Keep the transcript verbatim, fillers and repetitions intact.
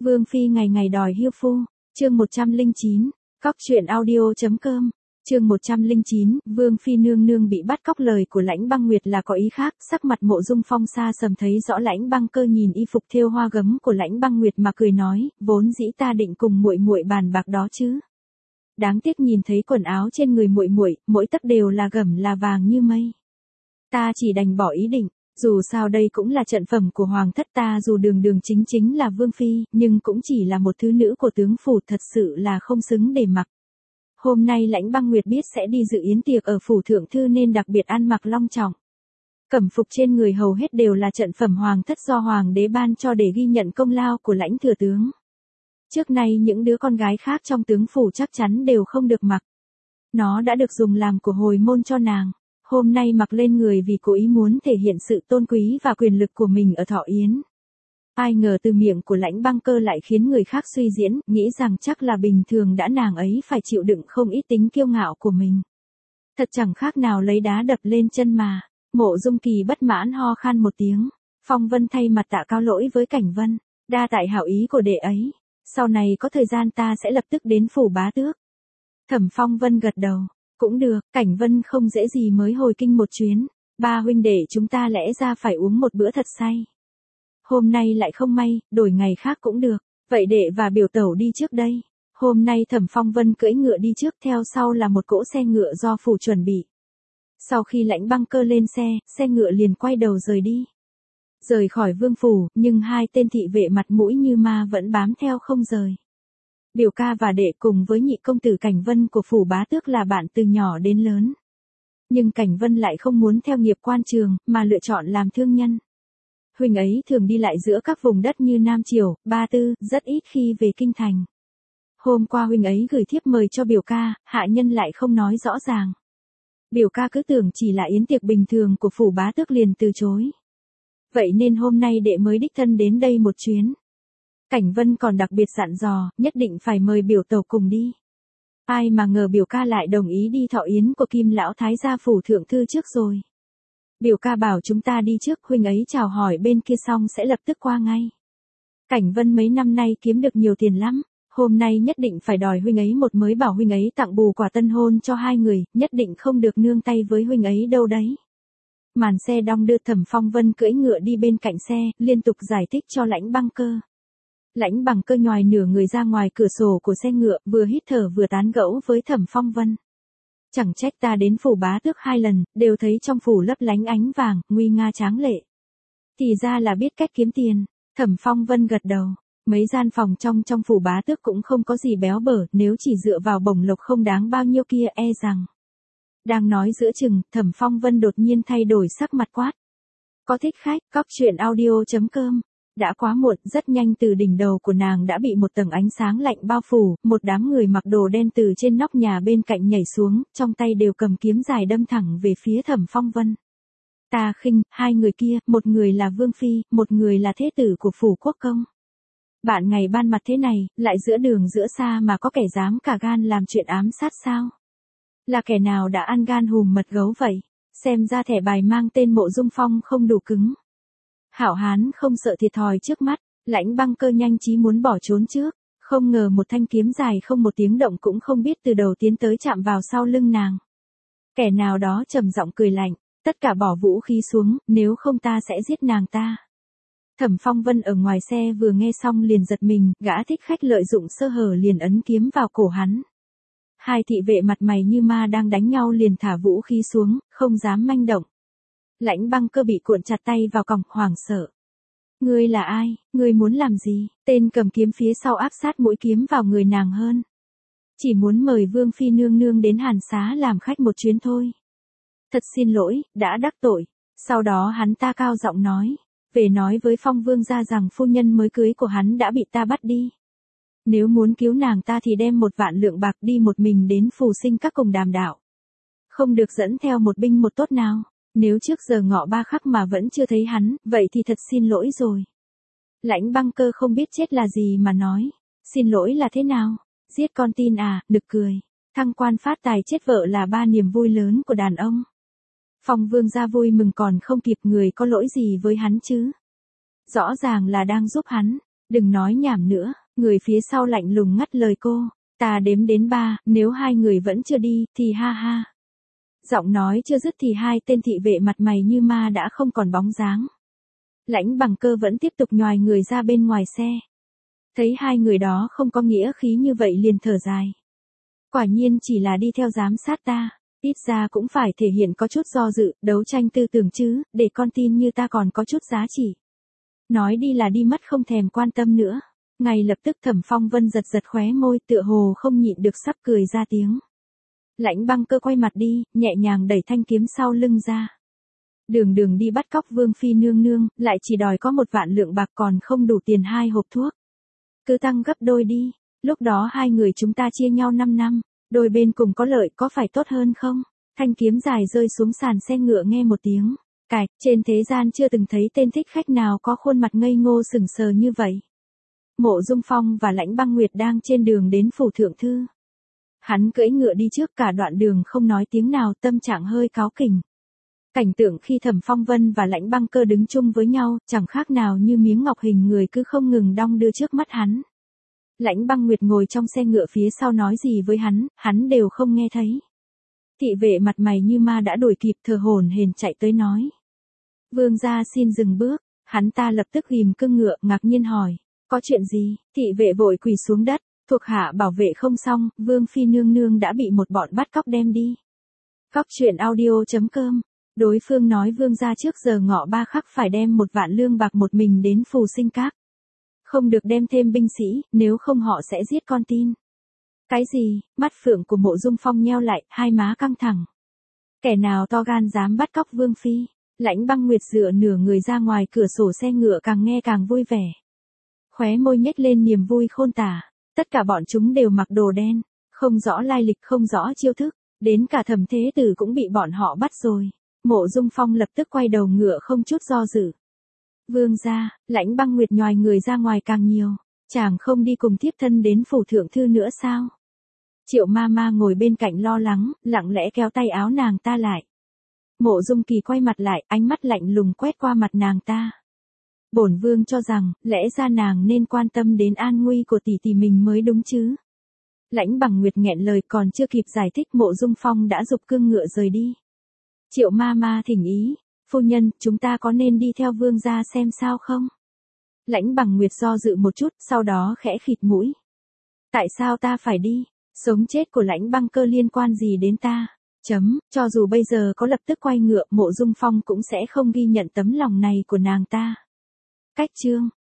Vương Phi ngày ngày đòi hiêu phu, chương một trăm lẻ chín, cóc truyện audio.com, chương một trăm lẻ chín, Vương Phi nương nương bị bắt cóc lời của Lãnh Băng Nguyệt là có ý khác, sắc mặt Mộ Dung Phong xa sầm thấy rõ Lãnh Băng Cơ nhìn y phục thêu hoa gấm của Lãnh Băng Nguyệt mà cười nói, vốn dĩ ta định cùng muội muội bàn bạc đó chứ. Đáng tiếc nhìn thấy quần áo trên người muội muội, mỗi tấc đều là gẫm là vàng như mây. Ta chỉ đành bỏ ý định. Dù sao đây cũng là trận phẩm của hoàng thất ta, dù đường đường chính chính là vương phi, nhưng cũng chỉ là một thứ nữ của tướng phủ, thật sự là không xứng để mặc. Hôm nay Lãnh Băng Nguyệt biết sẽ đi dự yến tiệc ở phủ thượng thư nên đặc biệt ăn mặc long trọng. Cẩm phục trên người hầu hết đều là trận phẩm hoàng thất do hoàng đế ban cho để ghi nhận công lao của Lãnh thừa tướng. Trước nay những đứa con gái khác trong tướng phủ chắc chắn đều không được mặc. Nó đã được dùng làm của hồi môn cho nàng. Hôm nay mặc lên người vì cố ý muốn thể hiện sự tôn quý và quyền lực của mình ở thọ yến. Ai ngờ từ miệng của Lãnh Băng Cơ lại khiến người khác suy diễn, nghĩ rằng chắc là bình thường đã nàng ấy phải chịu đựng không ít tính kiêu ngạo của mình. Thật chẳng khác nào lấy đá đập lên chân mà. Mộ Dung Kỳ bất mãn ho khan một tiếng. Phong Vân thay mặt tạ cáo lỗi với Cảnh Vân, đa tại hảo ý của đệ ấy. Sau này có thời gian ta sẽ lập tức đến phủ bá tước. Thẩm Phong Vân gật đầu. Cũng được, Cảnh Vân không dễ gì mới hồi kinh một chuyến. Ba huynh đệ chúng ta lẽ ra phải uống một bữa thật say. Hôm nay lại không may, đổi ngày khác cũng được. Vậy đệ và biểu tẩu đi trước đây. Hôm nay Thẩm Phong Vân cưỡi ngựa đi trước, theo sau là một cỗ xe ngựa do phủ chuẩn bị. Sau khi Lãnh Băng Cơ lên xe, xe ngựa liền quay đầu rời đi. Rời khỏi vương phủ, nhưng hai tên thị vệ mặt mũi như ma vẫn bám theo không rời. Biểu ca và đệ cùng với nhị công tử Cảnh Vân của phủ bá tước là bạn từ nhỏ đến lớn. Nhưng Cảnh Vân lại không muốn theo nghiệp quan trường, mà lựa chọn làm thương nhân. Huynh ấy thường đi lại giữa các vùng đất như Nam Triều, Ba Tư, rất ít khi về kinh thành. Hôm qua huynh ấy gửi thiếp mời cho biểu ca, hạ nhân lại không nói rõ ràng. Biểu ca cứ tưởng chỉ là yến tiệc bình thường của phủ bá tước liền từ chối. Vậy nên hôm nay đệ mới đích thân đến đây một chuyến. Cảnh Vân còn đặc biệt dặn dò, nhất định phải mời biểu tẩu cùng đi. Ai mà ngờ biểu ca lại đồng ý đi thọ yến của Kim lão thái gia phủ thượng thư trước rồi. Biểu ca bảo chúng ta đi trước, huynh ấy chào hỏi bên kia xong sẽ lập tức qua ngay. Cảnh Vân mấy năm nay kiếm được nhiều tiền lắm, hôm nay nhất định phải đòi huynh ấy một, mới bảo huynh ấy tặng bù quà tân hôn cho hai người, nhất định không được nương tay với huynh ấy đâu đấy. Màn xe đong đưa, Thẩm Phong Vân cưỡi ngựa đi bên cạnh xe, liên tục giải thích cho Lãnh Băng Cơ. Lãnh Băng Cơ nhòi nửa người ra ngoài cửa sổ của xe ngựa, vừa hít thở vừa tán gẫu với Thẩm Phong Vân. Chẳng trách ta đến phủ bá tước hai lần, đều thấy trong phủ lấp lánh ánh vàng, nguy nga tráng lệ. Thì ra là biết cách kiếm tiền. Thẩm Phong Vân gật đầu. Mấy gian phòng trong trong phủ bá tước cũng không có gì béo bở, nếu chỉ dựa vào bổng lộc không đáng bao nhiêu kia e rằng. Đang nói giữa chừng, Thẩm Phong Vân đột nhiên thay đổi sắc mặt quát. Có thích khách, cóc truyện audio.com. Đã quá muộn, rất nhanh từ đỉnh đầu của nàng đã bị một tầng ánh sáng lạnh bao phủ, một đám người mặc đồ đen từ trên nóc nhà bên cạnh nhảy xuống, trong tay đều cầm kiếm dài đâm thẳng về phía Thẩm Phong Vân. Ta khinh, hai người kia, một người là Vương Phi, một người là thế tử của phủ quốc công. Bạn ngày ban mặt thế này, lại giữa đường giữa xa mà có kẻ dám cả gan làm chuyện ám sát sao? Là kẻ nào đã ăn gan hùm mật gấu vậy? Xem ra thẻ bài mang tên Mộ Dung Phong không đủ cứng. Hảo hán không sợ thiệt thòi trước mắt, Lãnh Băng Cơ nhanh chí muốn bỏ trốn trước, không ngờ một thanh kiếm dài không một tiếng động cũng không biết từ đầu tiến tới chạm vào sau lưng nàng. Kẻ nào đó trầm giọng cười lạnh, tất cả bỏ vũ khí xuống, nếu không ta sẽ giết nàng ta. Thẩm Phong Vân ở ngoài xe vừa nghe xong liền giật mình, gã thích khách lợi dụng sơ hở liền ấn kiếm vào cổ hắn. Hai thị vệ mặt mày như ma đang đánh nhau liền thả vũ khí xuống, không dám manh động. Lãnh Băng Cơ bị cuộn chặt tay vào còng, hoảng sợ. Ngươi là ai, ngươi muốn làm gì? Tên cầm kiếm phía sau áp sát mũi kiếm vào người nàng hơn. Chỉ muốn mời Vương Phi nương nương đến Hàn Xá làm khách một chuyến thôi. Thật xin lỗi, đã đắc tội. Sau đó hắn ta cao giọng nói, về nói với Phong Vương gia rằng phu nhân mới cưới của hắn đã bị ta bắt đi. Nếu muốn cứu nàng ta thì đem một vạn lượng bạc đi một mình đến Phù Sinh Các cùng đàm đạo. Không được dẫn theo một binh một tốt nào. Nếu trước giờ ngọ ba khắc mà vẫn chưa thấy hắn, vậy thì thật xin lỗi rồi. Lãnh Băng Cơ không biết chết là gì mà nói. Xin lỗi là thế nào? Giết con tin à, nực cười. Thăng quan phát tài chết vợ là ba niềm vui lớn của đàn ông. Phong Vương gia vui mừng còn không kịp, người có lỗi gì với hắn chứ? Rõ ràng là đang giúp hắn. Đừng nói nhảm nữa, người phía sau lạnh lùng ngắt lời cô. Ta đếm đến ba, nếu hai người vẫn chưa đi, thì ha ha. Giọng nói chưa dứt thì hai tên thị vệ mặt mày như ma đã không còn bóng dáng. Lãnh Bằng Cơ vẫn tiếp tục nhoài người ra bên ngoài xe. Thấy hai người đó không có nghĩa khí như vậy liền thở dài. Quả nhiên chỉ là đi theo giám sát ta, ít ra cũng phải thể hiện có chút do dự, đấu tranh tư tưởng chứ, để con tin như ta còn có chút giá trị. Nói đi là đi mất không thèm quan tâm nữa. Ngay lập tức Thẩm Phong Vân giật giật khóe môi tựa hồ không nhịn được sắp cười ra tiếng. Lãnh Băng Cơ quay mặt đi, nhẹ nhàng đẩy thanh kiếm sau lưng ra. Đường đường đi bắt cóc Vương Phi nương nương, lại chỉ đòi có một vạn lượng bạc còn không đủ tiền hai hộp thuốc. Cứ tăng gấp đôi đi, lúc đó hai người chúng ta chia nhau năm năm, đôi bên cùng có lợi có phải tốt hơn không? Thanh kiếm dài rơi xuống sàn xe ngựa nghe một tiếng. Cạch, trên thế gian chưa từng thấy tên thích khách nào có khuôn mặt ngây ngô sừng sờ như vậy. Mộ Dung Phong và Lãnh Băng Nguyệt đang trên đường đến phủ thượng thư. Hắn cưỡi ngựa đi trước cả đoạn đường không nói tiếng nào, tâm trạng hơi cáu kỉnh. Cảnh tượng khi Thẩm Phong Vân và Lãnh Băng Cơ đứng chung với nhau, chẳng khác nào như miếng ngọc hình người cứ không ngừng đong đưa trước mắt hắn. Lãnh Băng Nguyệt ngồi trong xe ngựa phía sau nói gì với hắn, hắn đều không nghe thấy. Thị vệ mặt mày như ma đã đuổi kịp thờ hổn hển chạy tới nói. Vương gia xin dừng bước, hắn ta lập tức ghim cương ngựa ngạc nhiên hỏi. Có chuyện gì? Thị vệ vội quỳ xuống đất, thuộc hạ bảo vệ không xong, Vương Phi nương nương đã bị một bọn bắt cóc đem đi. Cóc truyện audio chấm com. Đối phương nói vương gia trước giờ ngọ ba khắc phải đem một vạn lương bạc một mình đến Phù Sinh Các. Không được đem thêm binh sĩ, nếu không họ sẽ giết con tin. Cái gì? Mắt phượng của Mộ Dung Phong nheo lại, hai má căng thẳng. Kẻ nào to gan dám bắt cóc Vương Phi? Lãnh Băng Nguyệt dựa nửa người ra ngoài cửa sổ xe ngựa càng nghe càng vui vẻ. Khóe môi nhếch lên niềm vui khôn tả. Tất cả bọn chúng đều mặc đồ đen, không rõ lai lịch không rõ chiêu thức, đến cả Thẩm Thế Tử cũng bị bọn họ bắt rồi. Mộ Dung Phong lập tức quay đầu ngựa không chút do dự. Vương gia, Lãnh Băng Nguyệt nhoài người ra ngoài càng nhiều, chàng không đi cùng thiếp thân đến phủ thượng thư nữa sao? Triệu ma ma ngồi bên cạnh lo lắng, lặng lẽ kéo tay áo nàng ta lại. Mộ Dung Kỳ quay mặt lại, ánh mắt lạnh lùng quét qua mặt nàng ta. Bổn vương cho rằng, lẽ ra nàng nên quan tâm đến an nguy của tỷ tỷ mình mới đúng chứ. Lãnh Bằng Nguyệt nghẹn lời còn chưa kịp giải thích Mộ Dung Phong đã giục cương ngựa rời đi. Triệu ma ma thỉnh ý, phu nhân, chúng ta có nên đi theo vương gia xem sao không? Lãnh Bằng Nguyệt do dự một chút, sau đó khẽ khịt mũi. Tại sao ta phải đi? Sống chết của Lãnh Băng Cơ liên quan gì đến ta? Chấm, cho dù bây giờ có lập tức quay ngựa, Mộ Dung Phong cũng sẽ không ghi nhận tấm lòng này của nàng ta. Cách chương